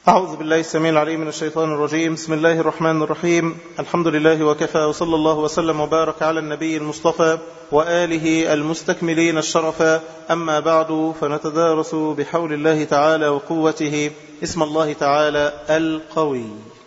أعوذ بالله السميع العليم من الشيطان الرجيم. بسم الله الرحمن الرحيم. الحمد لله وكفى، وصلى الله وسلم وبارك على النبي المصطفى وآله المستكملين الشرفا. أما بعد، فنتدارس بحول الله تعالى وقوته اسم الله تعالى القوي.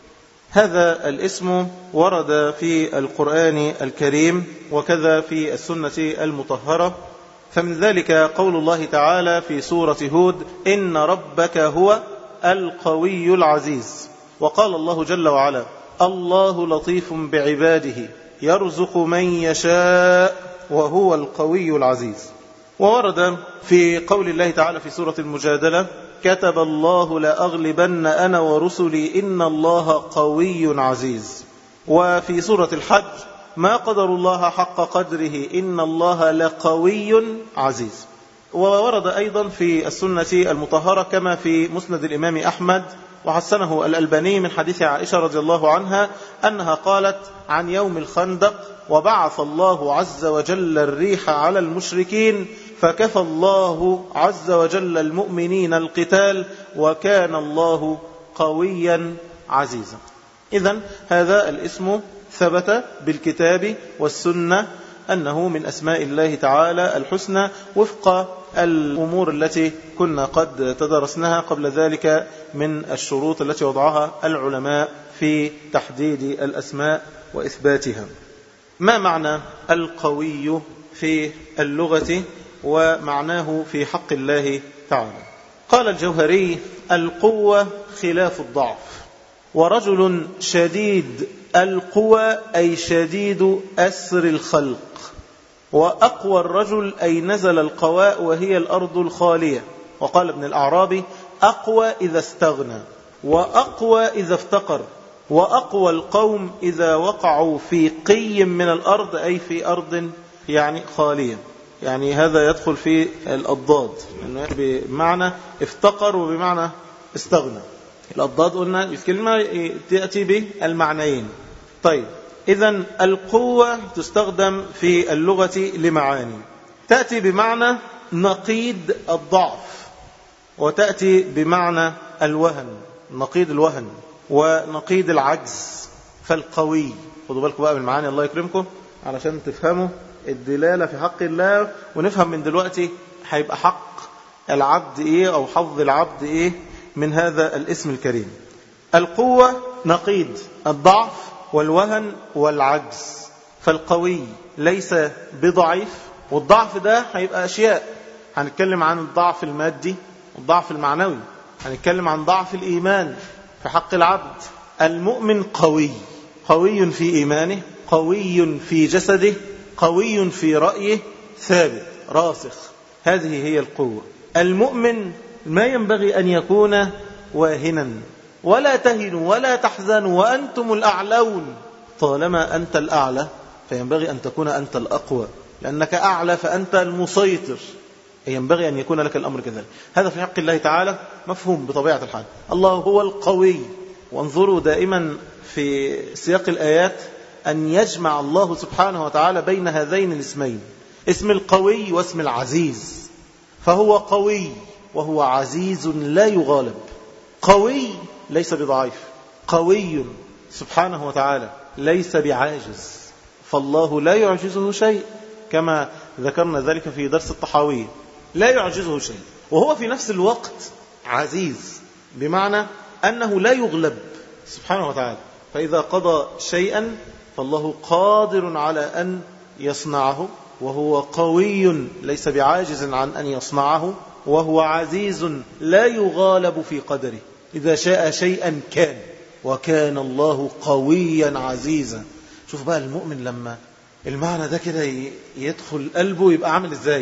هذا الاسم ورد في القرآن الكريم وكذا في السنة المطهرة. فمن ذلك قول الله تعالى في سورة هود: إن ربك هو القوي العزيز. وقال الله جل وعلا: الله لطيف بعباده يرزق من يشاء وهو القوي العزيز. وورد في قول الله تعالى في سورة المجادلة: كتب الله لأغلبن أنا ورسلي إن الله قوي عزيز. وفي سورة الحج: ما قدر الله حق قدره إن الله لقوي عزيز. وورد أيضا في السنة المطهرة كما في مسند الإمام أحمد وحسنه الألباني من حديث عائشة رضي الله عنها أنها قالت عن يوم الخندق: وبعث الله عز وجل الريح على المشركين فكفى الله عز وجل المؤمنين القتال وكان الله قويا عزيزا. إذن هذا الاسم ثبت بالكتاب والسنة أنه من أسماء الله تعالى الحسنى وفق الأمور التي كنا قد تدرسناها قبل ذلك من الشروط التي وضعها العلماء في تحديد الأسماء وإثباتها. ما معنى القوي في اللغة ومعناه في حق الله تعالى؟ قال الجوهري: القوة خلاف الضعف، ورجل شديد القوى أي شديد أسر الخلق، وأقوى الرجل أي نزل القواء وهي الأرض الخالية. وقال ابن الأعرابي: أقوى إذا استغنى، وأقوى إذا افتقر، وأقوى القوم إذا وقعوا في قي من الأرض أي في أرض يعني خالية. يعني هذا يدخل في الأضداد، بمعنى افتقر وبمعنى استغنى. الأضداد قلنا الكلمة تأتي بالمعنيين. طيب، إذن القوة تستخدم في اللغة لمعاني: تأتي بمعنى نقيض الضعف، وتأتي بمعنى الوهن، نقيض الوهن ونقيض العجز. فالقوي، خذوا بالكم بقى بالمعاني الله يكرمكم علشان تفهموا الدلالة في حق الله، ونفهم من دلوقتي هيبقى حق العبد إيه أو حظ العبد إيه من هذا الاسم الكريم. القوة نقيض الضعف والوهن والعجز. فالقوي ليس بضعيف، والضعف ده هيبقى أشياء. هنتكلم عن الضعف المادي والضعف المعنوي، هنتكلم عن ضعف الإيمان في حق العبد. المؤمن قوي، قوي في إيمانه، قوي في جسده، قوي في رأيه، ثابت راسخ. هذه هي القوة. المؤمن ما ينبغي أن يكون واهنا: ولا تهنوا ولا تحزنوا وأنتم الأعلون. طالما أنت الأعلى فينبغي أن تكون أنت الأقوى، لأنك أعلى فأنت المسيطر، ينبغي أن يكون لك الأمر كذلك. هذا في حق الله تعالى مفهوم بطبيعة الحال. الله هو القوي. وانظروا دائما في سياق الآيات أن يجمع الله سبحانه وتعالى بين هذين الاسمين، اسم القوي واسم العزيز. فهو قوي وهو عزيز لا يغالب. قوي ليس بضعيف، قوي سبحانه وتعالى ليس بعاجز، فالله لا يعجزه شيء، كما ذكرنا ذلك في درس الطحاوية. لا يعجزه شيء، وهو في نفس الوقت عزيز، بمعنى أنه لا يغلب سبحانه وتعالى. فإذا قضى شيئا فالله قادر على أن يصنعه، وهو قوي ليس بعاجز عن أن يصنعه، وهو عزيز لا يغالب في قدره. إذا شاء شيئا كان، وكان الله قويا عزيزا. شوف بقى المؤمن لما المعنى ده كده يدخل قلبه يبقى عامل ازاي،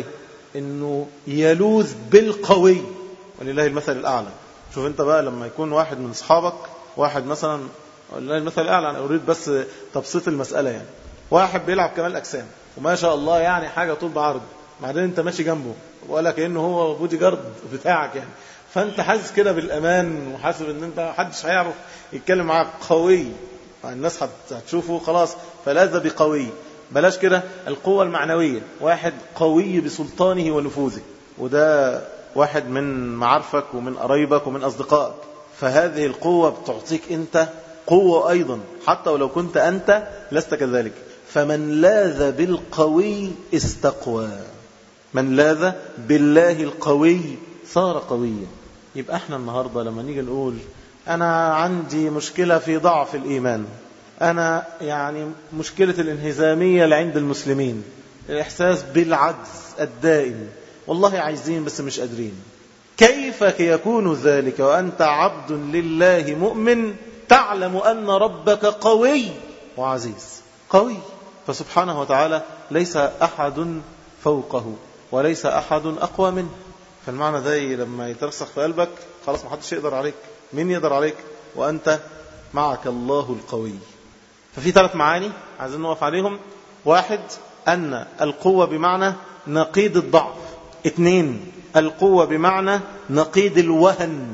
انه يلوذ بالقوي، ولله المثل الأعلى. شوف انت بقى لما يكون واحد من اصحابك، واحد مثلا، ولله المثل الأعلى، أنا أريد بس تبسيط المسألة، يعني واحد بيلعب كمال أجسام وما شاء الله يعني حاجة طول بعرض، بعدين انت ماشي جنبه ولا كأنه هو بودي جارد بتاعك يعني، فانت حاسس كده بالأمان وحاسس ان انت محدش هيعرف يتكلم معاك. قوي، الناس هتشوفه خلاص فلاذ بقوي. بلاش كده القوة المعنوية، واحد قوي بسلطانه ونفوذه، وده واحد من معارفك ومن قرايبك ومن أصدقائك، فهذه القوة بتعطيك أنت قوة أيضا حتى ولو كنت أنت لست كذلك. فمن لاذ بالقوي استقوى، من لاذ بالله القوي صار قويا. يبقى احنا النهاردة لما نيجي نقول أنا عندي مشكلة في ضعف الإيمان، أنا يعني مشكلة الانهزامية اللي عند المسلمين، الإحساس بالعجز الدائم، والله عايزين بس مش قادرين، كيف يكون ذلك وأنت عبد لله مؤمن تعلم أن ربك قوي وعزيز؟ قوي، فسبحانه وتعالى ليس أحد فوقه وليس أحد أقوى منه. فالمعنى ده لما يترسخ في قلبك خلاص ما حدش يقدر عليك. مين يقدر عليك وأنت معك الله القوي؟ ففي 3 معاني عايزين نوقف عليهم. 1 أن القوة بمعنى نقيض الضعف. 2 القوة بمعنى نقيض الوهن.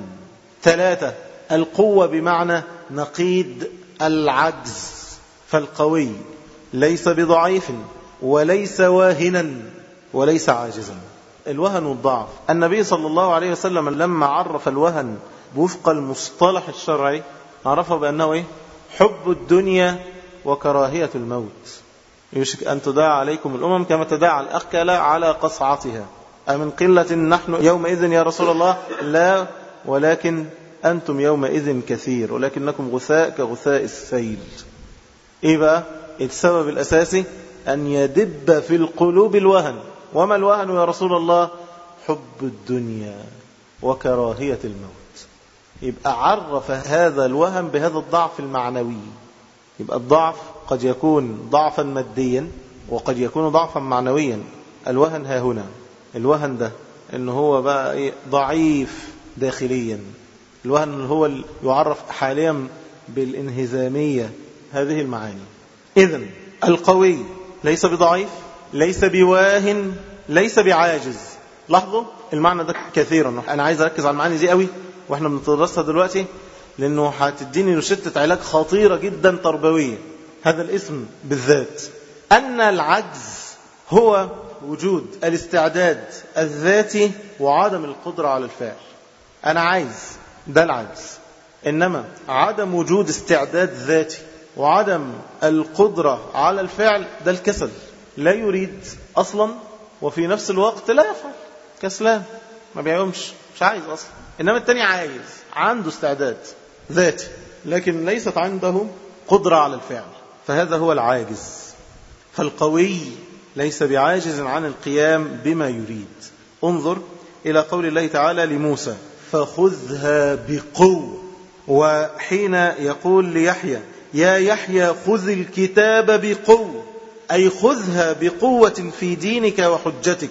3 القوة بمعنى نقيض العجز. فالقوي ليس بضعيف وليس واهنا وليس عاجزا. الوهن والضعف، النبي صلى الله عليه وسلم لما عرف الوهن وفق المصطلح الشرعي عرفه بأنه حب الدنيا وكراهية الموت. يشك أن تداعى عليكم الأمم كما تداعى الأكلة على قصعتها، أمن قلة نحن يومئذ يا رسول الله؟ لا، ولكن أنتم يومئذ كثير ولكنكم غثاء كغثاء السيل. إيه بقى السبب الأساسي؟ أن يدب في القلوب الوهن. وما الوهن يا رسول الله؟ حب الدنيا وكراهية الموت. يبقى عرف هذا الوهن بهذا الضعف المعنوي. يبقى الضعف قد يكون ضعفا ماديا وقد يكون ضعفا معنويا. الوهن ها هنا، الوهن ده إنه هو بقى ضعيف داخليا. الوهن هو يعرف حاليا بالانهزامية. هذه المعاني. إذن القوي ليس بضعيف، ليس بواهن، ليس بعاجز. لاحظوا المعنى ده كثيرا. أنا عايز أركز على المعاني دي قوي وإحنا بنتدرسها دلوقتي، لأنه هتديني روشتة علاج خطيرة جدا تربوية. هذا الاسم بالذات، أن العجز هو وجود الاستعداد الذاتي وعدم القدرة على الفعل. أنا عايز، ده العجز. إنما عدم وجود استعداد ذاتي وعدم القدرة على الفعل ده الكسل. لا يريد أصلا وفي نفس الوقت لا يفعل، كسلان ما بيعومش، مش عايز أصلا. إنما التاني عايز، عنده استعداد ذاتي لكن ليست عنده قدرة على الفعل، فهذا هو العاجز. فالقوي ليس بعاجز عن القيام بما يريد. انظر إلى قول الله تعالى لموسى فخذها بقوة. وحين يقول ليحيى يا يحيى خذ الكتاب بقوة، أي خذها بقوة في دينك وحجتك،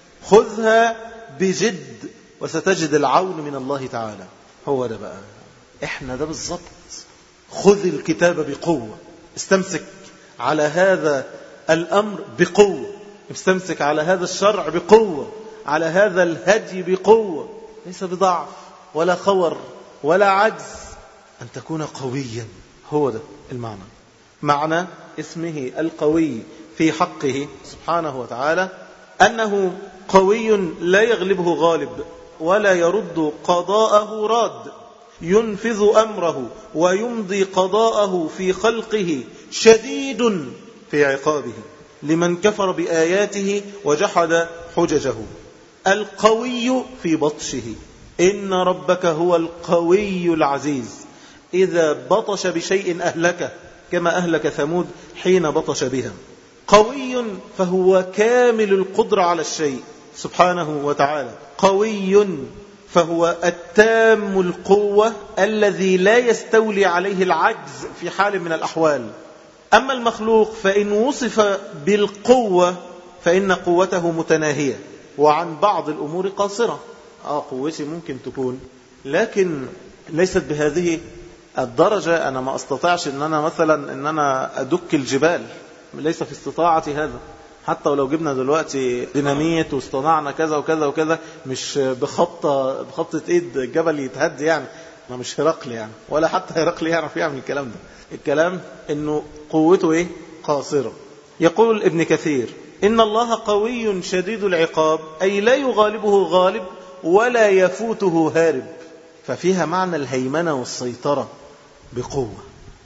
خذها بجد وستجد العون من الله تعالى. هو ده بقى احنا ده بالضبط. خذ الكتاب بقوة، استمسك على هذا الأمر بقوة، استمسك على هذا الشرع بقوة، على هذا الهدي بقوة، ليس بضعف ولا خور ولا عجز، أن تكون قويا. هو ده المعنى. معنى اسمه القوي في حقه سبحانه وتعالى أنه قوي لا يغلبه غالب ولا يرد قضاءه راد، ينفذ أمره ويمضي قضاءه في خلقه، شديد في عقابه لمن كفر بآياته وجحد حججه. القوي في بطشه، إن ربك هو القوي العزيز، إذا بطش بشيء أهلكه كما أهلك ثمود حين بطش بها. قوي فهو كامل القدرة على الشيء سبحانه وتعالى. قوي فهو التام القوة الذي لا يستولي عليه العجز في حال من الأحوال. أما المخلوق فإن وصف بالقوة فإن قوته متناهية وعن بعض الأمور قاصرة. قوتي ممكن تكون لكن ليست بهذه الدرجة. أنا ما أستطيعش أن أنا مثلا أن أنا أدك الجبال، ليس في استطاعتي هذا. حتى ولو جبنا دلوقتي ديناميت واصطنعنا كذا وكذا وكذا، مش بخطة ايد الجبل يتهد يعني. ما مش هرقل يعني، ولا حتى هرقل يعرف يعمل الكلام ده. الكلام انه قوته قاصرة. يقول ابن كثير إن الله قوي شديد العقاب، أي لا يغالبه غالب ولا يفوته هارب. ففيها معنى الهيمنة والسيطرة بقوة.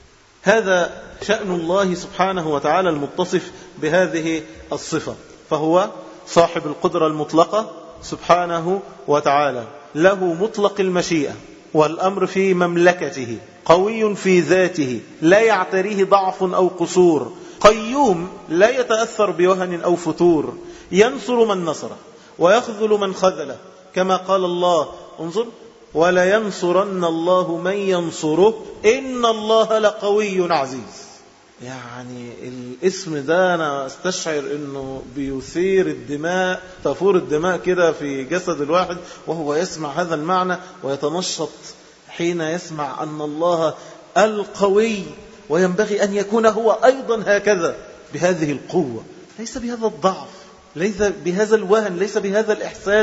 هذا شأن الله سبحانه وتعالى المتصف بهذه الصفة، فهو صاحب القدرة المطلقة سبحانه وتعالى، له مطلق المشيئة والأمر في مملكته، قوي في ذاته لا يعتريه ضعف أو قصور، قيوم لا يتأثر بوهن أو فتور، ينصر من نصره ويخذل من خذله، كما قال الله انظر ولا ينصرن الله من ينصره إن الله لقوي عزيز. يعني الاسم ده أنا استشعر أنه بيثير الدماء، تفور الدماء كده في جسد الواحد وهو يسمع هذا المعنى، ويتنشط حين يسمع أن الله القوي، وينبغي أن يكون هو أيضا هكذا بهذه القوة، ليس بهذا الضعف، ليس بهذا الوهن، ليس بهذا الإحساس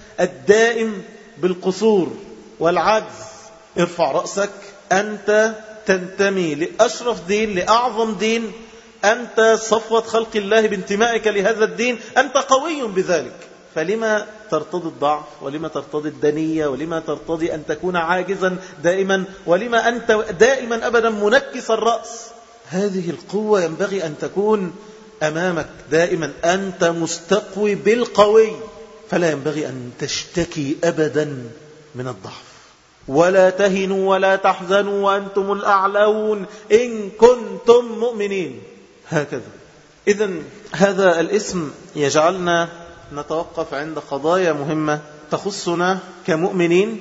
الدائم بالقصور والعجز. ارفع رأسك، أنت تنتمي لأشرف دين، لأعظم دين، أنت صفوة خلق الله بانتمائك لهذا الدين، أنت قوي بذلك، فلما ترتضي الضعف؟ ولما ترتضي الدنية؟ ولما ترتضي أن تكون عاجزا دائما؟ ولما أنت دائما أبدا منكس الرأس؟ هذه القوة ينبغي أن تكون أمامك دائما، أنت مستقوي بالقوي، فلا ينبغي أن تشتكي أبدا من الضعف. ولا تهنوا ولا تحزنوا وأنتم الأعلون إن كنتم مؤمنين. هكذا. إذن هذا الاسم يجعلنا نتوقف عند قضايا مهمة تخصنا كمؤمنين،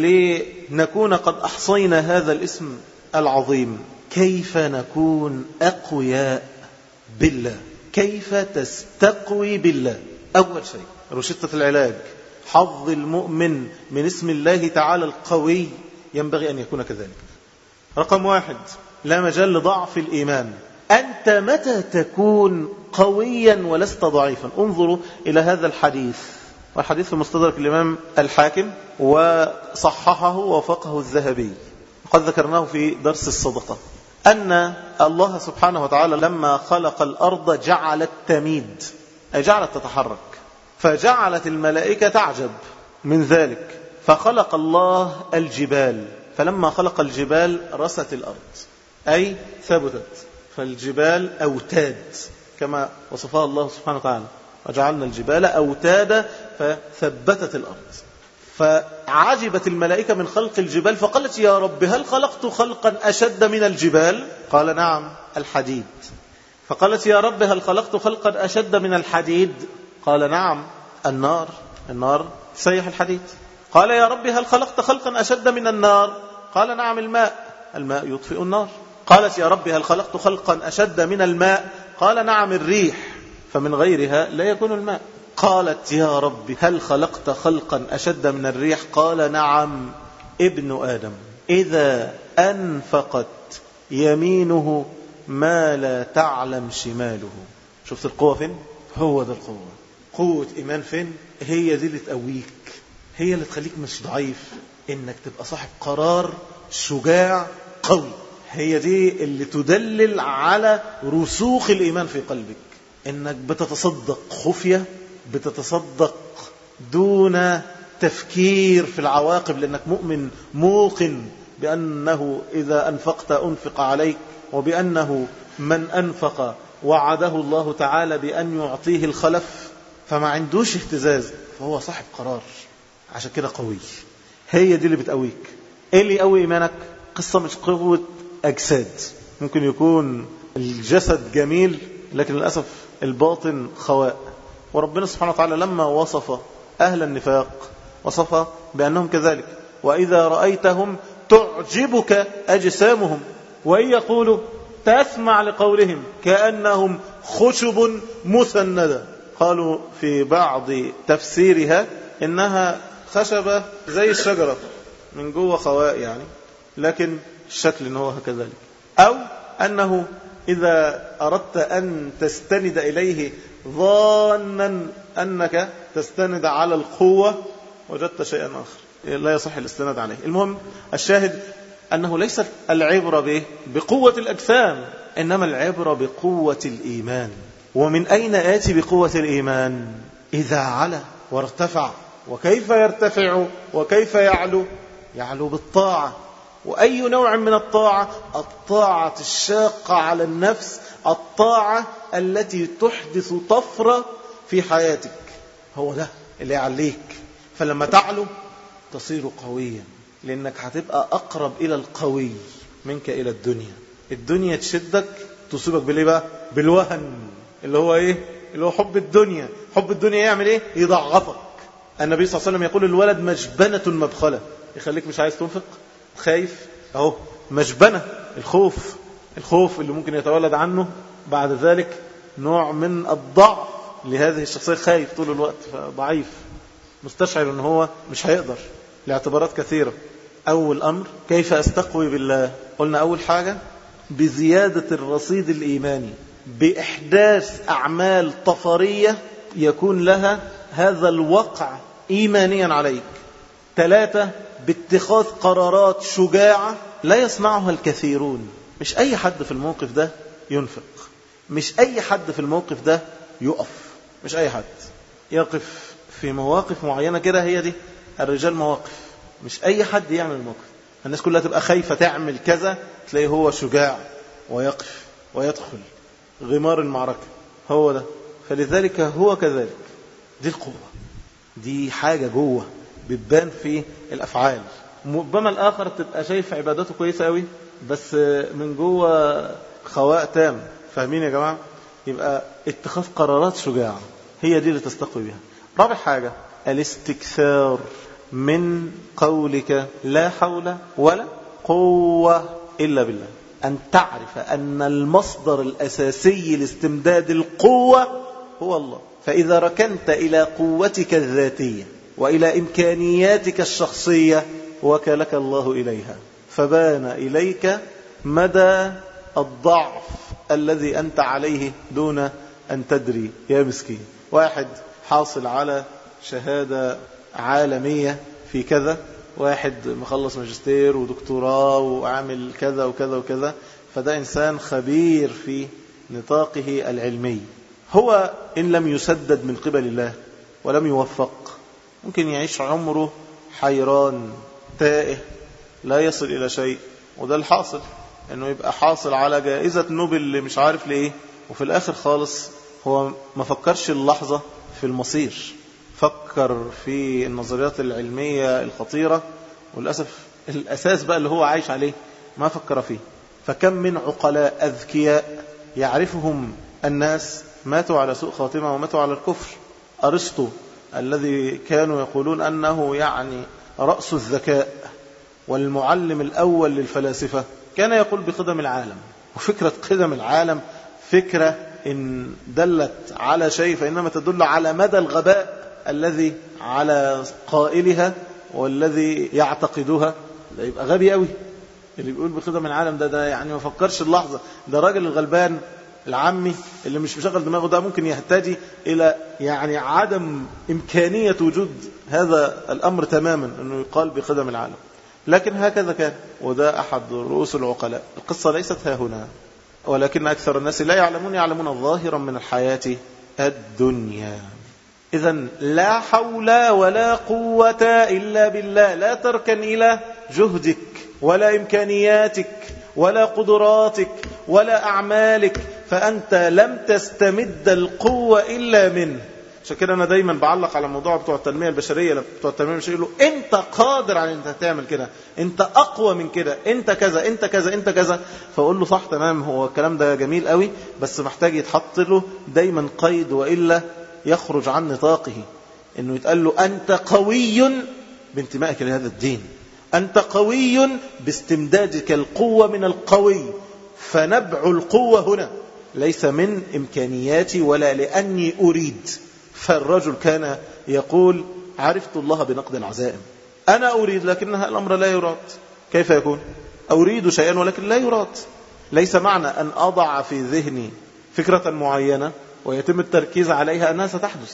لنكون قد أحصينا هذا الاسم العظيم. كيف نكون أقوياء بالله؟ كيف تستقوي بالله؟ أول شيء روشتة العلاج، حظ المؤمن من اسم الله تعالى القوي ينبغي أن يكون كذلك. رقم 1، لا مجال لضعف الإيمان. أنت متى تكون قويا ولست ضعيفا؟ انظروا إلى هذا الحديث، والحديث في مستدرك الإمام الحاكم وصححه ووافقه الذهبي، وقد ذكرناه في درس الصدقة، أن الله سبحانه وتعالى لما خلق الأرض جعلت تميد، أي جعلت تتحرك، فجعلت الملائكة تعجب من ذلك، فخلق الله الجبال، فلما خلق الجبال رست الأرض أي ثبتت، فالجبال أوتاد كما وصفها الله سبحانه وتعالى، وجعلنا الجبال أوتادا فثبتت الأرض. فعجبت الملائكة من خلق الجبال، فقالت يا رب هل خلقت خلقا أشد من الجبال؟ قال نعم الحديد. فقالت يا رب هل خلقت خلقا أشد من الحديد؟ قال نعم النار. النار تسيح الحديد. قال يا رب هل خلقت خلقا أشد من النار؟ قال نعم الماء. الماء يطفئ النار. قالت يا رب هل خلقت خلقا أشد من الماء؟ قال نعم الريح، فمن غيرها لا يكون الماء. قالت يا رب هل خلقت خلقا أشد من الريح؟ قال نعم ابن آدم إذا أنفقت يمينه ما لا تعلم شماله. شفت القوة فين؟ هو ده القوة. قوة إيمان فين؟ هي دي اللي تقويك، هي اللي تخليك مش ضعيف، إنك تبقى صاحب قرار شجاع قوي. هي دي اللي تدلل على رسوخ الإيمان في قلبك، إنك بتتصدق خفية، بتتصدق دون تفكير في العواقب، لأنك مؤمن موقن بأنه إذا أنفقت أنفق عليك، وبأنه من أنفق وعده الله تعالى بأن يعطيه الخلف، فما عندوش اهتزاز، فهو صاحب قرار، عشان كده قوي. هي دي اللي بتقويك. ايه اللي يقوي إيمانك؟ قصة مش قوة أجساد، ممكن يكون الجسد جميل لكن للأسف الباطن خواء. وربنا سبحانه وتعالى لما وصف أهل النفاق وصف بأنهم كذلك، وإذا رأيتهم تعجبك أجسامهم وإن يقولوا تسمع لقولهم كأنهم خشب مسندة. قالوا في بعض تفسيرها إنها خشبة زي الشجرة من جوه خواء يعني، لكن الشكل إنه كذلك. أو أنه إذا أردت أن تستند إليه ظانا أنك تستند على القوة وجدت شيئا آخر لا يصح الاستناد عليه. المهم الشاهد أنه ليس العبرة بقوة الأجسام، إنما العبرة بقوة الإيمان. ومن أين آتي بقوة الإيمان؟ إذا علا وارتفع. وكيف يرتفع وكيف يعلو؟ يعلو بالطاعة. وأي نوع من الطاعة؟ الطاعة الشاقة على النفس، الطاعة التي تحدث طفرة في حياتك، هو ده اللي يعليك. فلما تعلو تصير قويا، لأنك هتبقى أقرب إلى القوي منك إلى الدنيا. الدنيا تشدك، تصيبك بالإيه بقى؟ بالوهن، اللي هو إيه؟ اللي هو حب الدنيا. حب الدنيا يعمل إيه؟ يضعفك. النبي صلى الله عليه وسلم يقول الولد مجبنة مبخلة، يخليك مش عايز تنفق، خايف، أهو مجبنة، الخوف اللي ممكن يتولد عنه بعد ذلك نوع من الضعف لهذه الشخصية، خايف طول الوقت، ضعيف، مستشعر أنه هو مش هيقدر لاعتبارات كثيرة. أول أمر كيف أستقوي بالله؟ قلنا أول حاجة بزيادة الرصيد الإيماني، بإحداث أعمال طفرية يكون لها هذا الوقع إيمانيا عليك. 3 باتخاذ قرارات شجاعة لا يصنعها الكثيرون. مش أي حد في الموقف ده ينفق، مش أي حد في الموقف ده يقف، مش أي حد يقف في مواقف معينة كده. هي دي الرجال مواقف، مش أي حد يعمل الموقف. الناس كلها تبقى خايفة تعمل كذا، تلاقيه هو شجاع ويقف ويدخل غمار المعركة، هو ده. فلذلك هو كذلك. دي القوة، دي حاجة جوه بتبان في الأفعال. ربما الآخر تبقى شايف عبادته كويسة قوي، بس من جوه خواء تام. فاهمين يا جماعة؟ يبقى اتخاذ قرارات شجاعة هي دي اللي تستقوي بها. رابع حاجة الاستكثار من قولك لا حول ولا قوة إلا بالله. أن تعرف أن المصدر الأساسي لاستمداد القوة هو الله. فإذا ركنت إلى قوتك الذاتية وإلى إمكانياتك الشخصية وكلك الله إليها، فبان إليك مدى الضعف الذي أنت عليه دون أن تدري يا مسكين. واحد حاصل على شهادة عالمية في كذا، واحد مخلص ماجستير ودكتوراه وعامل كذا وكذا وكذا، فده إنسان خبير في نطاقه العلمي. هو إن لم يسدد من قبل الله ولم يوفق، ممكن يعيش عمره حيران تائه لا يصل إلى شيء. وده الحاصل، أنه يبقى حاصل على جائزة نوبل اللي مش عارف ليه، وفي الآخر خالص هو ما فكرش اللحظة في المصير، فكر في النظريات العلمية الخطيرة، وللأسف الأساس بقى اللي هو عايش عليه ما فكر فيه. فكم من عقلاء أذكياء يعرفهم الناس ماتوا على سوء خاتمة وماتوا على الكفر. أرسطو الذي كانوا يقولون أنه يعني رأس الذكاء والمعلم الأول للفلاسفة، كان يقول بقدم العالم. وفكرة قدم العالم فكرة إن دلت على شيء فإنما تدل على مدى الغباء الذي على قائلها والذي يعتقدها. ده يبقى غبي قوي اللي بيقول بقدم العالم. ده يعني ما فكرش اللحظة. ده راجل الغلبان العامي اللي مش مشغل دماغه، ده ممكن يهتدي إلى يعني عدم إمكانية وجود هذا الأمر تماما، أنه يقال بقدم العالم. لكن هكذا كان، وده أحد رؤوس العقلاء. القصة ليست ها هنا، ولكن أكثر الناس لا يعلمون ظاهرا من الحياة الدنيا. إذن لا حول ولا قوة إلا بالله. لا تركن إلى جهدك ولا إمكانياتك ولا قدراتك ولا أعمالك، فأنت لم تستمد القوة إلا منه. عشان كده أنا دايما بعلق على موضوع بتوع التنمية البشرية. بتوع التنمية البشرية يقولوا أنت قادر على أنت تعمل كده، أنت أقوى من كده، أنت كذا أنت كذا أنت كذا. فأقول له صح تمام، هو الكلام ده جميل قوي، بس محتاج يتحط له دايما قيد، وإلا يخرج عن نطاقه. إنه يتقال له أنت قوي بانتمائك لهذا الدين، أنت قوي باستمدادك القوة من القوي. فنبع القوة هنا ليس من إمكانياتي ولا لأني أريد. فالرجل كان يقول عرفت الله بنقد العزائم. أنا أريد لكنها الأمر لا يراد. كيف يكون؟ أريد شيئا ولكن لا يراد. ليس معنى أن أضع في ذهني فكرة معينة ويتم التركيز عليها أنها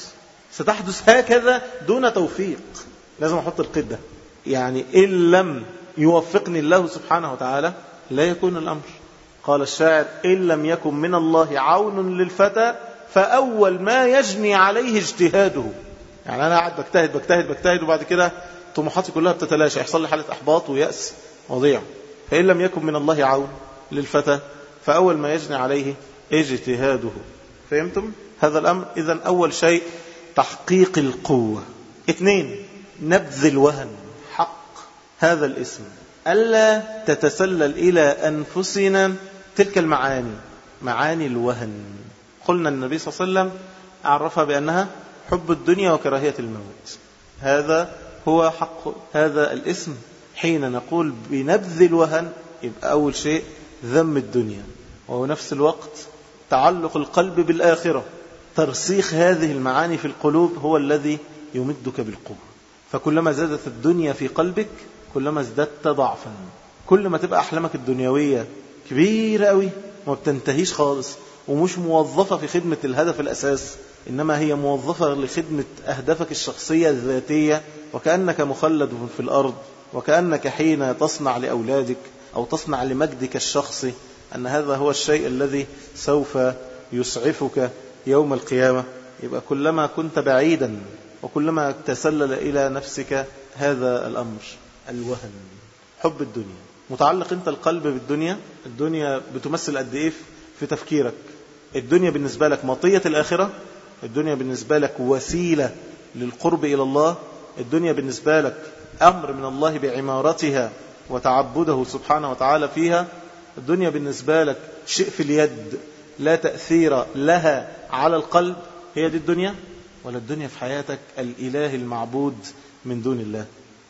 ستحدث هكذا دون توفيق. لازم أحط القيد ده. يعني إن لم يوفقني الله سبحانه وتعالى لا يكون الأمر. قال الشاعر إن لم يكن من الله عون للفتى فأول ما يجني عليه اجتهاده. يعني أنا قاعد بجتهد وبعد كده طموحاتي كلها بتتلاشى، يحصل لي حالة إحباط ويأس وضيع. فإن لم يكن من الله عون للفتى فأول ما يجني عليه اجتهاده. فهمتم هذا الأمر؟ إذن أول شيء تحقيق القوة. 2 نبذ الوهن حق هذا الاسم، ألا تتسلل إلى أنفسنا تلك المعاني، معاني الوهن. قلنا النبي صلى الله عليه وسلم أعرفها بأنها حب الدنيا وكراهية الموت. هذا هو حق هذا الاسم. حين نقول بنبذ الوهن يبقى أول شيء ذم الدنيا، وهو نفس الوقت تعلق القلب بالآخرة. ترسيخ هذه المعاني في القلوب هو الذي يمدك بالقوة. فكلما زادت الدنيا في قلبك كلما ازددت ضعفا. كل ما تبقى أحلامك الدنيوية كبيرة قوي وما بتنتهيش خالص، ومش موظفة في خدمة الهدف الأساس، إنما هي موظفة لخدمة أهدافك الشخصية الذاتية، وكأنك مخلد في الأرض، وكأنك حين تصنع لأولادك أو تصنع لمجدك الشخصي أن هذا هو الشيء الذي سوف يسعفك يوم القيامة. يبقى كلما كنت بعيدا وكلما تسلل إلى نفسك هذا الأمر الوهن، حب الدنيا. متعلق أنت القلب بالدنيا. الدنيا بتمثل قد إيه في تفكيرك؟ الدنيا بالنسبة لك مطية الآخرة، الدنيا بالنسبة لك وسيلة للقرب إلى الله، الدنيا بالنسبة لك أمر من الله بعمارتها وتعبده سبحانه وتعالى فيها، الدنيا بالنسبة لك شيء في اليد لا تأثير لها على القلب. هي دي الدنيا؟ ولا الدنيا في حياتك الإله المعبود من دون الله؟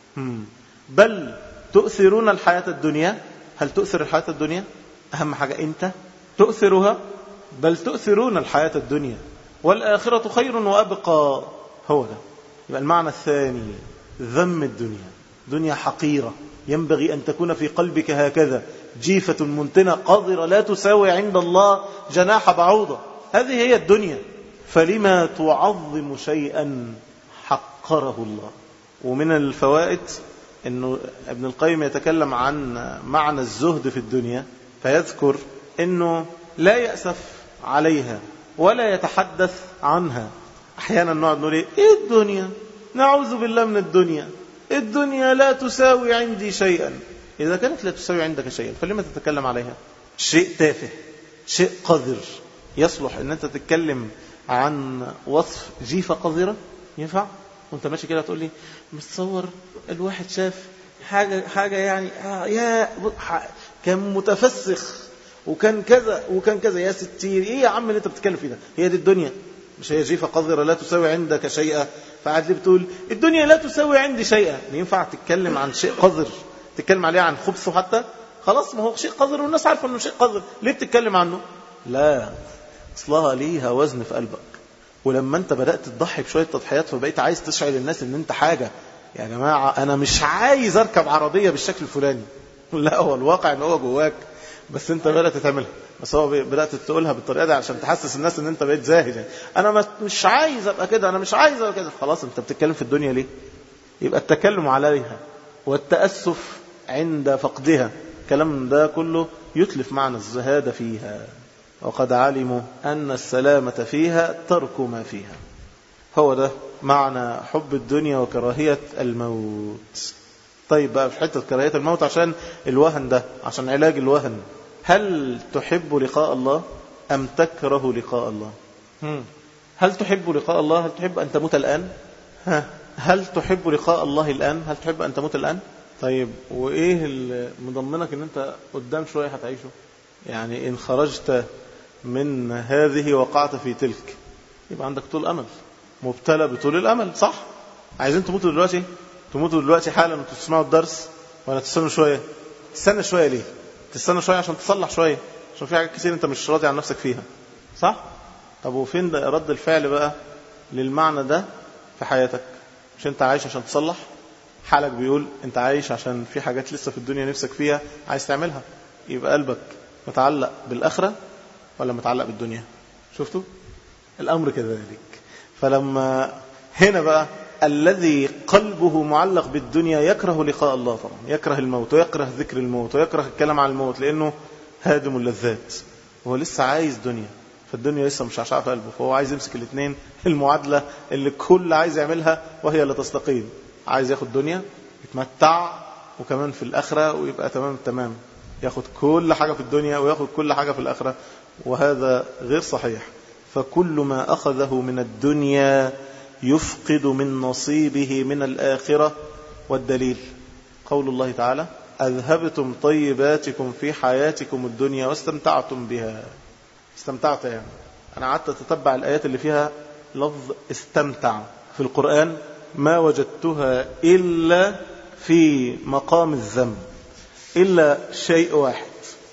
بل تؤثرون الحياة الدنيا. هل تؤثر الحياة الدنيا؟ أهم حاجة أنت تؤثرها؟ بل تؤثرون الحياة الدنيا والآخرة خير وأبقى. هو ده. يبقى المعنى الثاني ذم الدنيا. دنيا حقيرة ينبغي أن تكون في قلبك هكذا، جيفة منتنة قذرة لا تساوي عند الله جناح بعوضة. هذه هي الدنيا. فلما تعظم شيئا حقره الله. ومن الفوائد أنه ابن القيم يتكلم عن معنى الزهد في الدنيا، فيذكر أنه لا يأسف عليها ولا يتحدث عنها. أحيانا نقعد نقول إيه الدنيا، نعوذ بالله من الدنيا، الدنيا لا تساوي عندي شيئا. إذا كانت لا تساوي عندك شيئا فلما تتكلم عليها؟ شيء تافه، شيء قذر. يصلح أن أنت تتكلم عن وصف جيفة قذرة؟ ينفع؟ وانت ماشي كده تقول لي متصور الواحد شاف حاجة يعني كان متفسخ وكان كذا وكان كذا. يا ستير، ايه يا عم اللي انت بتتكلم فيه ده؟ هي دي الدنيا؟ مش هي جيفة قذرة لا تساوي عندك شيئا؟ فقعد لي بتقول الدنيا لا تساوي عندي شيئا. ينفع تتكلم عن شيء قذر تتكلم عليه عن خبثه حتى؟ خلاص، ما هو شيء قذر والناس عارفه انه شيء قذر، ليه بتتكلم عنه؟ لا، اصلها ليها وزن في قلبك. ولما انت بدأت تضحي بشوية تضحيات فبقيت عايز تشعر الناس ان انت حاجة. يا جماعة انا مش عايز اركب عربية بالشكل الفلاني. لا، هو الواقع ان هو جواك، بس انت بدأت تعملها. بس هو بدأت تقولها بالطريقة دي عشان تحسس الناس ان انت بقيت زاهد. يعني انا مش عايز ابقى كده، انا مش عايز ابقى كده. خلاص، انت بتتكلم في الدنيا ليه؟ يبقى التكلم عليها والتأسف عند فقدها، كلام ده كله يتلف معنى الزهاد فيها. وقد علموا أن السلامة فيها ترك ما فيها. هو ده معنى حب الدنيا وكراهية الموت. طيب بقى في حتة كراهية الموت، عشان الوهن ده، عشان علاج الوهن، هل تحب لقاء الله أم تكره لقاء الله؟ هل تحب لقاء الله؟ هل تحب أن تموت الآن؟ هل تحب لقاء الله الآن؟ هل تحب أن تموت الآن؟ طيب وإيه اللي مضمنك أن أنت قدام شوية هتعيشه؟ يعني إن خرجت من هذه وقعت في تلك، يبقى عندك طول أمل، مبتلى بطول الأمل. صح؟ عايزين تموتوا دلوقتي؟ تموتوا دلوقتي حالا وانتوا تسمعوا الدرس، ولا تستنوا شوية؟ تستنى شوية ليه؟ تستنى شوية عشان تصلح شوية، عشان في حاجات كتير انت مش راضي عن نفسك فيها. صح؟ طب وفين ده رد الفعل بقى للمعنى ده في حياتك؟ مش انت عايش عشان تصلح؟ حالك بيقول انت عايش عشان في حاجات لسه في الدنيا نفسك فيها عايز تعملها. يبقى قلبك متعلق بالآخرة ولا متعلق بالدنيا؟ شفتوا الأمر كذلك. فلما هنا بقى الذي قلبه معلق بالدنيا يكره لقاء الله طبعا، يكره الموت ويكره ذكر الموت ويكره الكلام عن الموت، لأنه هادم اللذات. وهو لسه عايز دنيا، فالدنيا لسه مش عشاء في قلبه، فهو عايز يمسك الاثنين، المعادلة اللي كل عايز يعملها وهي لا تستقيم. عايز ياخد دنيا يتمتع وكمان في الآخرة ويبقى تمام، ياخد كل حاجة في الدنيا وياخد كل حاجة في الآخرة، وهذا غير صحيح. فكل ما أخذه من الدنيا يفقد من نصيبه من الآخرة. والدليل قول الله تعالى: أذهبتم طيباتكم في حياتكم الدنيا واستمتعتم بها. استمتعت يعني أنا قعدت أتتبع الآيات اللي فيها لفظ استمتع في القرآن، ما وجدتها إلا في مقام الذنب، إلا شيء واحد،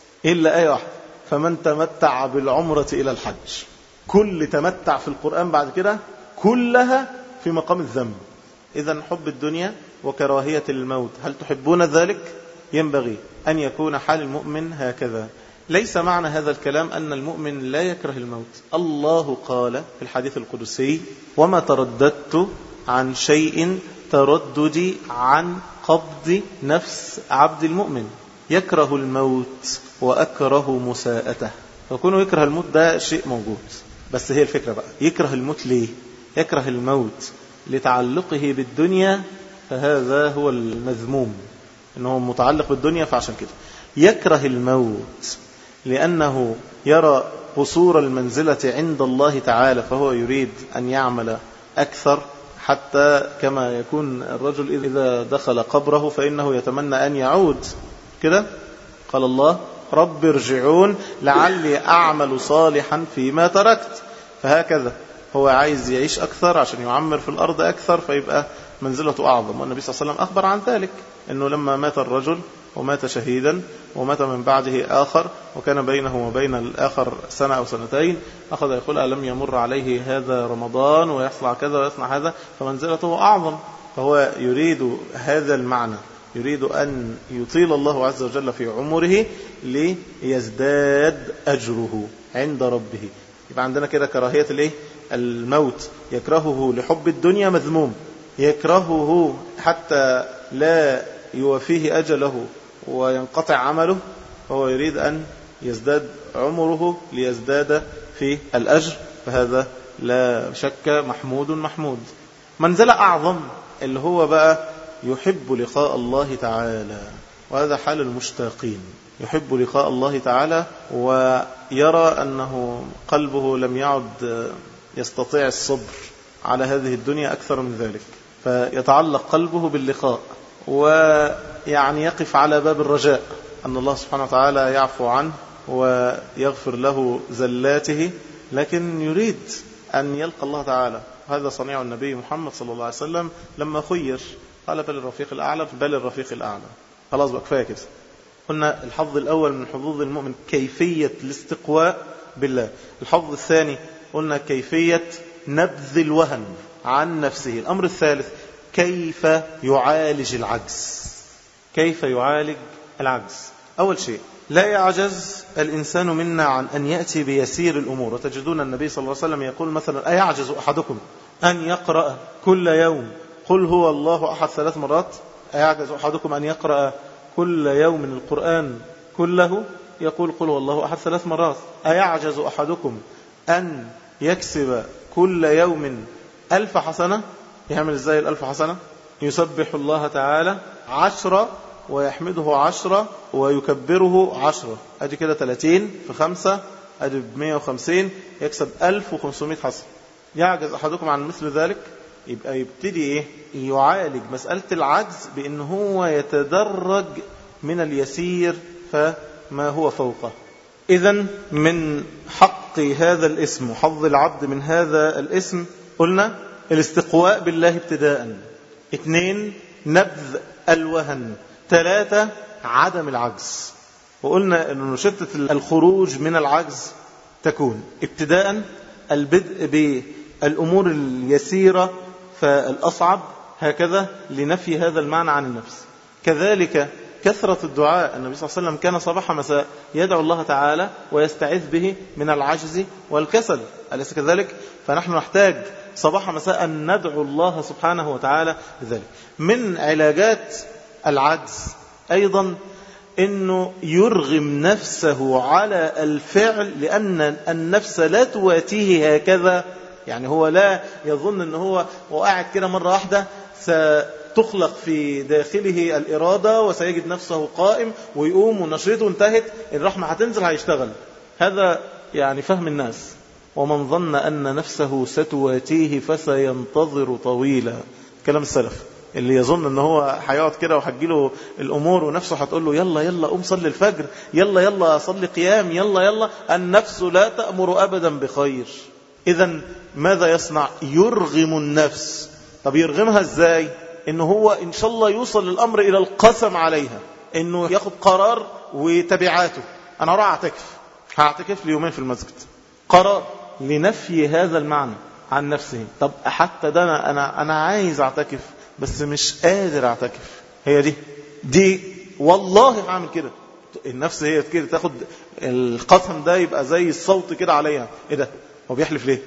إلا آية واحدة: فمن تمتع بالعمرة إلى الحج. كل تمتع في القرآن بعد كده كلها في مقام الذنب. إذن حب الدنيا وكراهية الموت، هل تحبون ذلك؟ ينبغي أن يكون حال المؤمن هكذا. ليس معنى هذا الكلام أن المؤمن لا يكره الموت. الله قال في الحديث القدسي: وما ترددت عن شيء ترددي عن قبض نفس عبد المؤمن. يكره الموت وأكره مساءته. فكونه يكره الموت ده شيء موجود، بس هي الفكرة بقى، يكره الموت ليه؟ يكره الموت لتعلقه بالدنيا، فهذا هو المذموم، أنه متعلق بالدنيا، فعشان كده يكره الموت لأنه يرى قصور المنزلة عند الله تعالى، فهو يريد أن يعمل أكثر، حتى كما يكون الرجل إذا دخل قبره فإنه يتمنى أن يعود كده. قال الله: رب ارجعون لعلي أعمل صالحا فيما تركت. فهكذا هو عايز يعيش أكثر عشان يعمر في الأرض أكثر، فيبقى منزلته أعظم. والنبي صلى الله عليه وسلم أخبر عن ذلك، أنه لما مات الرجل ومات شهيدا ومات من بعده آخر وكان بينه وبين الآخر سنة أو سنتين، أخذ يقول: ألم يمر عليه هذا رمضان ويصنع كذا ويصنع هذا، فمنزلته أعظم. فهو يريد هذا المعنى، يريد أن يطيل الله عز وجل في عمره ليزداد أجره عند ربه. يبقى عندنا كده كراهية الموت، يكرهه لحب الدنيا مذموم، يكرهه حتى لا يوفيه أجله وينقطع عمله، فهو يريد أن يزداد عمره ليزداد في الأجر، فهذا لا شك محمود. منزلة أعظم اللي هو بقى يحب لقاء الله تعالى، وهذا حال المشتاقين، يحب لقاء الله تعالى ويرى أنه قلبه لم يعد يستطيع الصبر على هذه الدنيا أكثر من ذلك، فيتعلق قلبه باللقاء، ويعني يقف على باب الرجاء أن الله سبحانه وتعالى يعفو عنه ويغفر له زلاته، لكن يريد أن يلقى الله تعالى. هذا صنيع النبي محمد صلى الله عليه وسلم لما خير قال: بل الرفيق الأعلى، بل الرفيق الأعلى. خلاص بقى كفاية كده. قلنا الحظ الأول من حظوظ المؤمن كيفية الاستقواء بالله. الحظ الثاني قلنا كيفية نبذ الوهن عن نفسه. الأمر الثالث كيف يعالج العجز. كيف يعالج العجز؟ أول شيء لا يعجز الإنسان منا عن أن يأتي بيسير الأمور. وتجدون النبي صلى الله عليه وسلم يقول مثلا: أيعجز أحدكم أن يقرأ كل يوم قل هو الله أحد 3 مرات؟ أيعجز أحدكم أن يقرأ كل يوم القرآن كله؟ يقول قل هو الله أحد 3 مرات. أيعجز أحدكم أن يكسب كل يوم 1000 حسنة؟ يعمل إزاي 1000 حسنة؟ يسبح الله تعالى 10 ويحمده 10 ويكبره 10، أدي كده 30 في 5 أدي 150، يكسب 1500 حسنة. يعجز أحدكم عن مثل ذلك؟ يبقى يبتدي يعالج مسألة العجز بأنه هو يتدرج من اليسير فما هو فوقه. إذن من حق هذا الاسم وحظ العبد من هذا الاسم قلنا الاستقواء بالله ابتداء، 2 نبذ الوهن، 3 عدم العجز. وقلنا أن شدة الخروج من العجز تكون ابتداء البدء بالأمور اليسيرة فالأصعب، هكذا لنفي هذا المعنى عن النفس. كذلك كثرة الدعاء، النبي صلى الله عليه وسلم كان صباح مساء يدعو الله تعالى ويستعيذ به من العجز والكسل، أليس كذلك؟ فنحن نحتاج صباح مساء أن ندعو الله سبحانه وتعالى بذلك. من علاجات العجز أيضا أنه يرغم نفسه على الفعل، لأن النفس لا تواتيه هكذا، يعني هو لا يظن أنه هو وقاعد كده مرة واحدة فتخلق في داخله الإرادة وسيجد نفسه قائم ويقوم ونشرته انتهت، الرحمة هتنزل هيشتغل. هذا يعني فهم الناس. ومن ظن أن نفسه ستواتيه فسينتظر طويلا، كلام السلف. اللي يظن ان هو هيقعد كده وهتجيله الامور ونفسه هتقول له يلا يلا قوم صلي الفجر، يلا يلا صلي قيام، يلا يلا، النفس لا تأمر ابدا بخير. اذا ماذا يصنع؟ يرغم النفس. طب يرغمها ازاي؟ انه هو ان شاء الله يوصل الامر الى القسم عليها، انه ياخد قرار وتبعاته. انا راح هعتكف لي يومين في المسجد، قرار لنفي هذا المعنى عن نفسه. طب حتى ده انا عايز اعتكف بس مش قادر اعتكف. هي دي والله هعمل كده. النفس هي كده تاخد القسم ده يبقى زي الصوت كده عليها. ايه ده؟ هو بيحلف ليه؟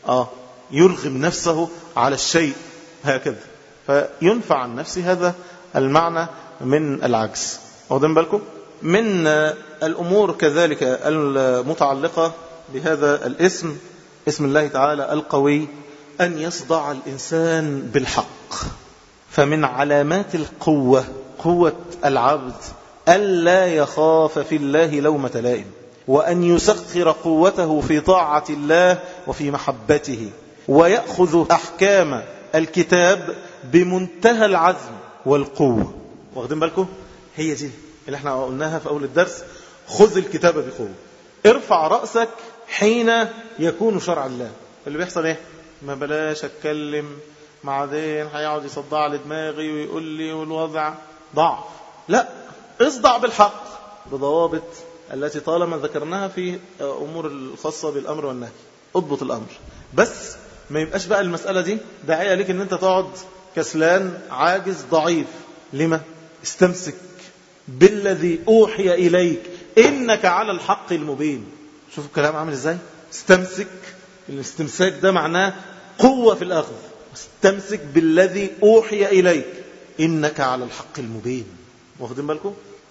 يرغم نفسه على الشيء هكذا، فينفع عن نفسه. هذا المعنى من العجز. واخدين بالكم؟ من الامور كذلك المتعلقة بهذا الاسم، اسم الله تعالى القوي، أن يصدع الإنسان بالحق. فمن علامات القوة، قوة العبد، ألا يخاف في الله لومة لائم، وأن يسخر قوته في طاعة الله وفي محبته، ويأخذ أحكام الكتاب بمنتهى العزم والقوة. واخدين بالكم؟ هي دي اللي احنا قلناها في أول الدرس. خذ الكتاب بقوة. ارفع رأسك حين يكون شرع الله. اللي بيحصل ايه؟ ما بلاش اتكلم، بعدين هيقعد يصدع لي دماغي ويقول لي والوضع ضعف. لا، اصدع بالحق بضوابط التي طالما ذكرناها في امور الخاصة بالامر والنهي. اضبط الامر، بس ما يبقاش بقى المسألة دي داعية لك ان انت تقعد كسلان عاجز ضعيف. لما؟ استمسك بالذي اوحي اليك انك على الحق المبين. شوفوا الكلام عامل ازاي؟ استمسك. الاستمساك ده معناه قوة في الأخذ. استمسك بالذي أوحي إليك إنك على الحق المبين. واخدين بالكم؟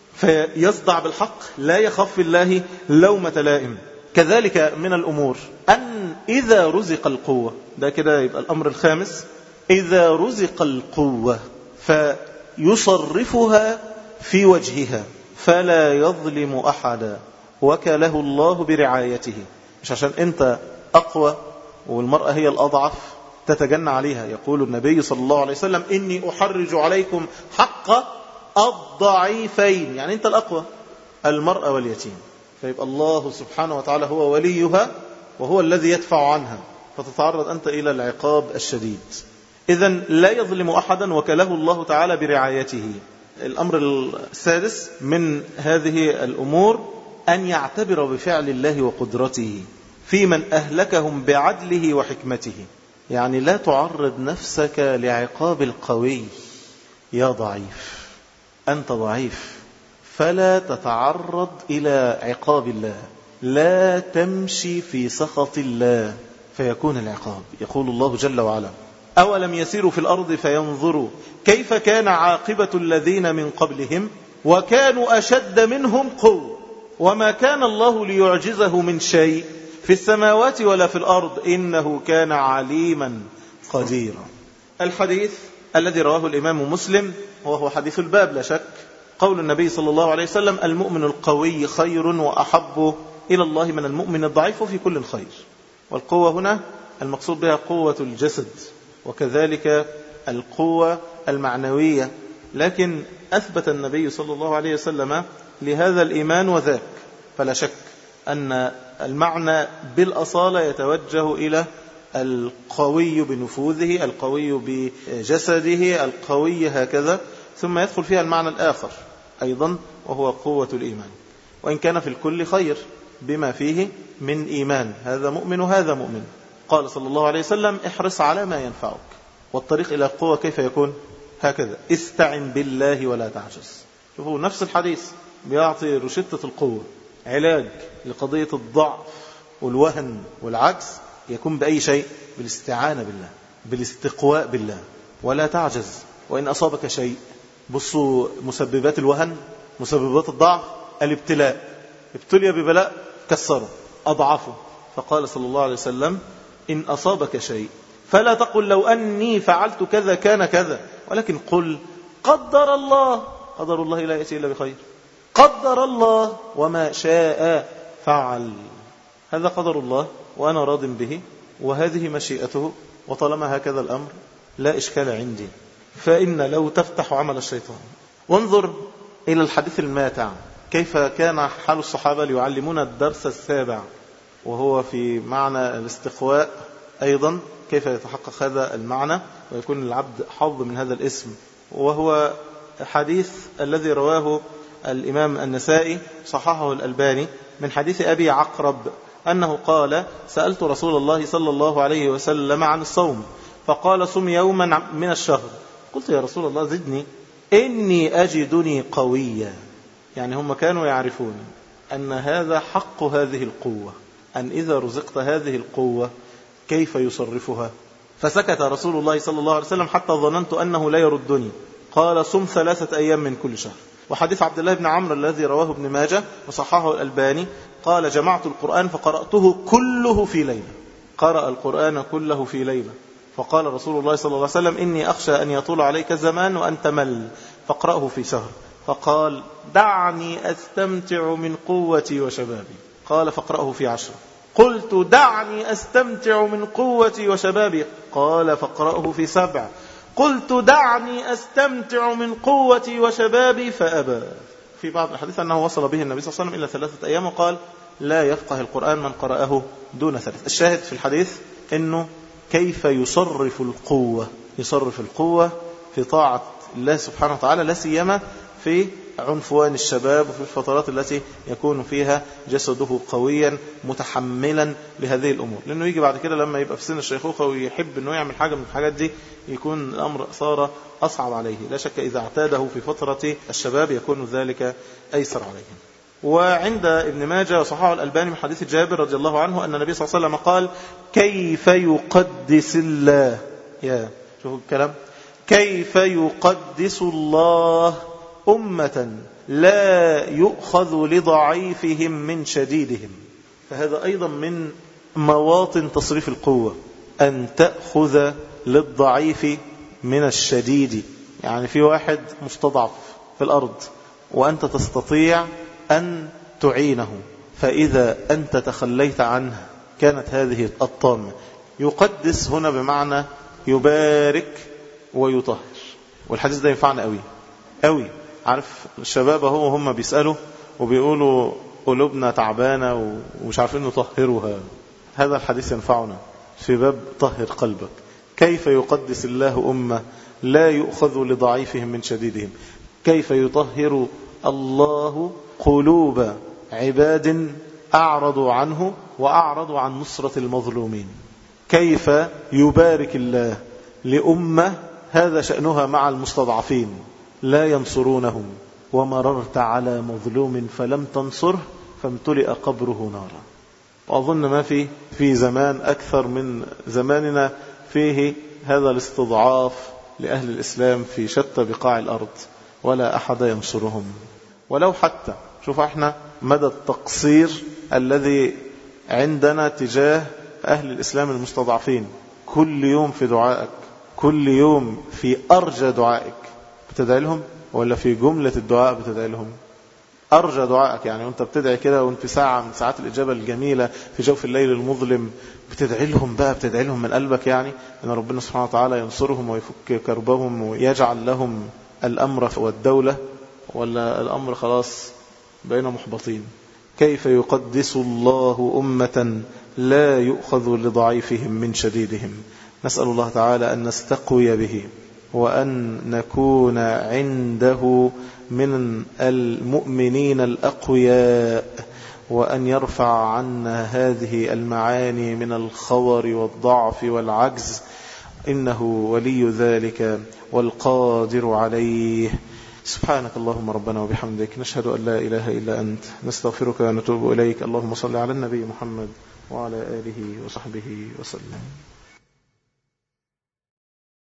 فيصدع بالحق، لا يخاف في الله لومة لائم. كذلك من الأمور أن إذا رزق القوة، ده كده يبقى الأمر الخامس، إذا رزق القوة فيصرفها في وجهها فلا يظلم أحدا وكله الله برعايته. مش عشان أنت أقوى والمرأة هي الأضعف تتجنى عليها. يقول النبي صلى الله عليه وسلم إني أحرج عليكم حق الضعيفين، يعني أنت الأقوى، المرأة واليتيم. فيبقى الله سبحانه وتعالى هو وليها وهو الذي يدفع عنها، فتتعرض أنت إلى العقاب الشديد. إذن لا يظلم أحدا وكله الله تعالى برعايته. الأمر السادس من هذه الأمور أن يعتبر بفعل الله وقدرته في من أهلكهم بعدله وحكمته. يعني لا تعرض نفسك لعقاب القوي. يا ضعيف، أنت ضعيف، فلا تتعرض إلى عقاب الله. لا تمشي في سخط الله فيكون العقاب. يقول الله جل وعلا أولم يسيروا في الأرض فينظروا كيف كان عاقبة الذين من قبلهم وكانوا أشد منهم قوة وما كان الله ليعجزه من شيء في السماوات ولا في الأرض إنه كان عليما قديرا. الحديث الذي رواه الإمام مسلم وهو حديث الباب لا شك، قول النبي صلى الله عليه وسلم المؤمن القوي خير وأحب إلى الله من المؤمن الضعيف في كل خير. والقوة هنا المقصود بها قوة الجسد وكذلك القوة المعنوية، لكن أثبت النبي صلى الله عليه وسلم لهذا الإيمان وذاك. فلا شك أن المعنى بالأصالة يتوجه إلى القوي بنفوذه، القوي بجسده، القوي هكذا، ثم يدخل فيها المعنى الآخر أيضا وهو قوة الإيمان، وإن كان في الكل خير بما فيه من إيمان. هذا مؤمن وهذا مؤمن. قال صلى الله عليه وسلم احرص على ما ينفعك. والطريق إلى القوة كيف يكون؟ هكذا استعن بالله ولا تعجز. شوفوا نفس الحديث بيعطي رشدة القوة، علاج لقضية الضعف والوهن والعجز يكون بأي شيء؟ بالاستعانة بالله، بالاستقواء بالله. ولا تعجز وإن أصابك شيء. بصوا مسببات الوهن، مسببات الضعف، الابتلاء. ابتلي ببلاء كسره أضعفه. فقال صلى الله عليه وسلم إن أصابك شيء فلا تقل لو أني فعلت كذا كان كذا، ولكن قل قدر الله لا يأتي إلا بخير، قدر الله وما شاء فعل. هذا قدر الله وأنا راض به، وهذه مشيئته، وطالما هكذا الأمر لا إشكال عندي. فإن لو تفتح عمل الشيطان. وانظر إلى الحديث الماتع، كيف كان حال الصحابة ليعلمون الدرس السابع، وهو في معنى الاستقواء أيضا، كيف يتحقق هذا المعنى ويكون العبد حظ من هذا الاسم. وهو حديث الذي رواه الإمام النسائي صححه الألباني من حديث أبي عقرب أنه قال: سألت رسول الله صلى الله عليه وسلم عن الصوم فقال: صم يوما من الشهر. قلت: يا رسول الله زدني، إني أجدني قويا. يعني هم كانوا يعرفون أن هذا حق هذه القوة، أن إذا رزقت هذه القوة كيف يصرفها. فسكت رسول الله صلى الله عليه وسلم حتى ظننت أنه لا يردني. قال: صم 3 أيام من كل شهر. وحديث عبد الله بن عمرو الذي رواه ابن ماجه وصححه الألباني قال: جمعت القرآن فقرأته كله في ليلة. قرأ القرآن كله في ليلة. فقال رسول الله صلى الله عليه وسلم: إني أخشى أن يطول عليك الزمان وأن تمل، فاقرأه في شهر. فقال: دعني أستمتع من قوتي وشبابي. قال: فاقرأه في 10. قلت: دعني أستمتع من قوتي وشبابي. قال: فاقرأه في 7. قلت: دعني أستمتع من قوتي وشبابي، فأبى. في بعض الحديث أنه وصل به النبي صلى الله عليه وسلم إلى 3 أيام، وقال: لا يفقه القرآن من قرأه دون 3. الشاهد في الحديث أنه كيف يصرف القوة في طاعة الله سبحانه وتعالى، لا سيما في عنفوان الشباب وفي الفترات التي يكون فيها جسده قويا متحملا لهذه الأمور. لأنه يجي بعد كده لما يبقى في سن الشيخوخة ويحب أنه يعمل حاجة من الحاجات دي، يكون الأمر صار أصعب عليه. لا شك إذا اعتاده في فترة الشباب يكون ذلك أيسر عليه. وعند ابن ماجه وصححه الألباني من حديث جابر رضي الله عنه أن النبي صلى الله عليه وسلم قال: كيف يقدس الله، يا شوفوا الكلام، كيف يقدس الله أمة لا يؤخذ لضعيفهم من شديدهم. فهذا أيضا من مواطن تصريف القوة، أن تأخذ للضعيف من الشديد. يعني في واحد مستضعف في الأرض وأنت تستطيع أن تعينه، فإذا أنت تخليت عنه كانت هذه الطامة. يقدس هنا بمعنى يبارك ويطهر. والحديث ده ينفعنا قوي قوي. عارف الشباب هم بيسألوا وبيقولوا قلوبنا تعبانة ومش عارفين نطهرها، هذا الحديث ينفعنا في باب طهر قلبك. كيف يقدس الله أمة لا يؤخذ لضعيفهم من شديدهم. كيف يطهر الله قلوب عباد أعرضوا عنه وأعرضوا عن نصرة المظلومين. كيف يبارك الله لأمة هذا شأنها مع المستضعفين لا ينصرونهم. ومررت على مظلوم فلم تنصره فامتلئ قبره نارا. وأظن ما في زمان أكثر من زماننا فيه هذا الاستضعاف لأهل الإسلام في شتى بقاع الأرض، ولا أحد ينصرهم. ولو حتى شوف احنا مدى التقصير الذي عندنا تجاه أهل الإسلام المستضعفين. كل يوم في دعائك، كل يوم في أرجى دعائك بتدعي لهم، ولا في جملة الدعاء بتدعي لهم؟ أرجى دعائك يعني وانت بتدعي كده وانت في ساعة من ساعات الإجابة الجميلة في جوف الليل المظلم بتدعي لهم بقى، بتدعي لهم من قلبك، يعني أن ربنا سبحانه وتعالى ينصرهم ويفك كربهم ويجعل لهم الأمر والدولة، ولا الأمر خلاص بين محبطين؟ كيف يقدس الله أمة لا يؤخذ لضعيفهم من شديدهم. نسأل الله تعالى أن نستقوي به، وأن نكون عنده من المؤمنين الأقوياء، وأن يرفع عنا هذه المعاني من الخور والضعف والعجز، إنه ولي ذلك والقادر عليه. سبحانك اللهم ربنا وبحمدك، نشهد أن لا إله إلا أنت، نستغفرك ونتوب إليك. اللهم صل على النبي محمد وعلى آله وصحبه وسلم.